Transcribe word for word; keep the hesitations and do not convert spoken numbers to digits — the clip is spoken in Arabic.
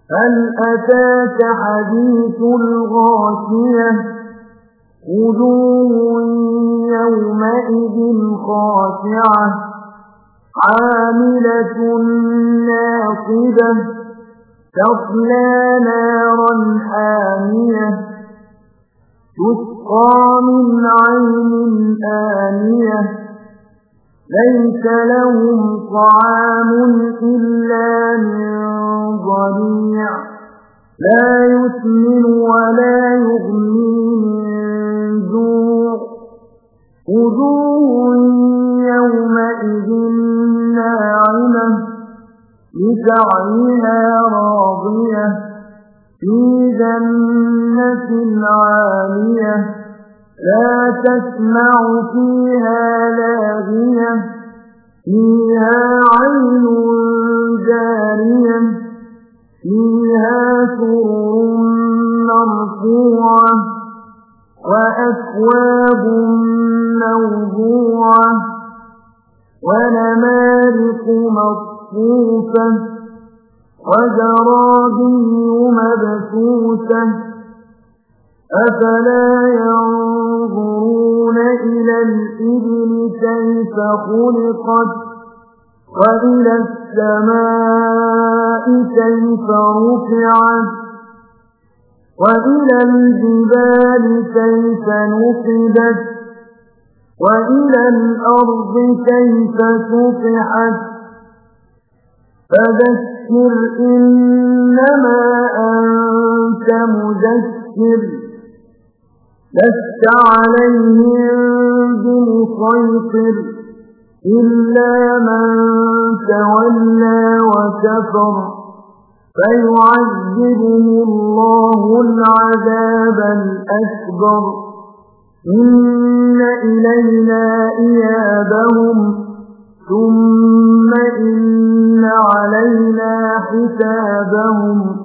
هل أتاك حديث الغاشية وجوه يومئذ خاشعة عاملة ناصبة تصلى نارا حامية تسقى من عين آنية ليس لهم طعام إلا من ضريع لا يسمن ولا يغني من جوع وجوه يومئذ ناعمة لسعيها راضية في جنة عالية لا تسمع فيها لاغية فيها عين جارية فيها سرر مرفوعة وأكواب موضوعة ونمارق مصفوفة وزرابي مبثوثة أفلا ينظرون إلى الإبل كيف خلقت وإلى السماء كيف رفعت وإلى الجبال كيف نصبت وإلى الأرض كيف سطحت فذكر إنما أنت مذكر لست عليهم بمسيطر إلا من تولى وكفر فيعذبه الله العذاب الأكبر إن إلينا إيابهم ثم إن علينا حسابهم